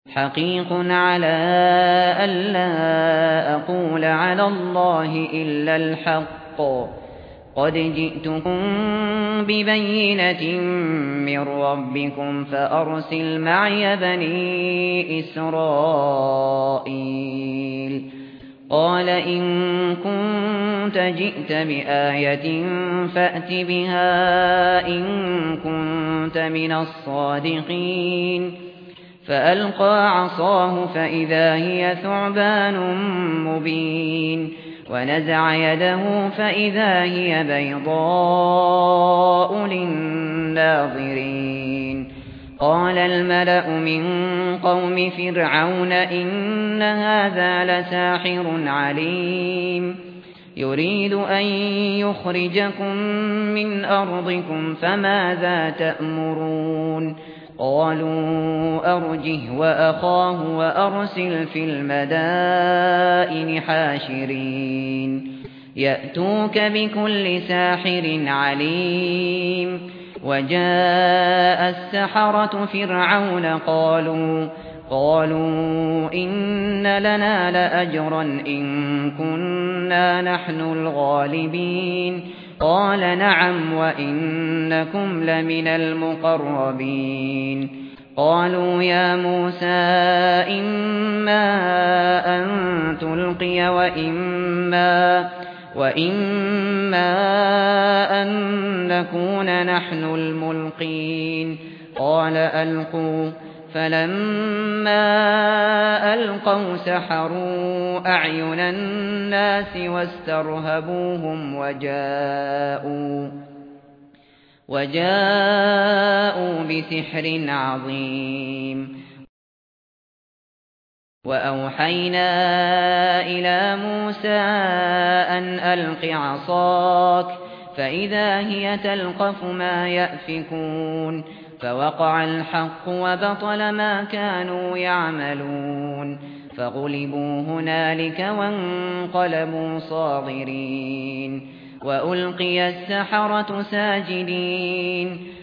حقيق على ألا أقول على الله إلا الحق قد جئتكم ببينة من ربكم فأرسل معي بني إسرائيل قال إن كنت جئت بآية فأت بها إن كنت من الصادقين فألقى عصاه فإذا هي ثعبان مبين ونزع يده فإذا هي بيضاء للناظرين قال الملأ من قوم فرعون إن هذا لساحر عليم يريد أن يخرجكم من أرضكم فماذا تأمرون قالوا أرجه وأخاه وأرسل في المدائن حاشرين يأتوك بكل ساحر عليم وجاء السحرة فرعون قالوا إن لنا لأجرا إن كنا نحن الغالبين قال نعم وإنكم لمن المقربين قالوا يا موسى إما أن تلقي وإما أن نكون نحن الملقين قال ألقوا فلما ألقوا سحروا أعين الناس واسترهبوهم وجاءوا بسحر عظيم وأوحينا إلى موسى أن ألق عصاك فإذا هي تلقف ما يأفكون فوقع الحق وبطل ما كانوا يعملون فغلبوا هنالك وانقلبوا صاغرين وألقي السحرة ساجدين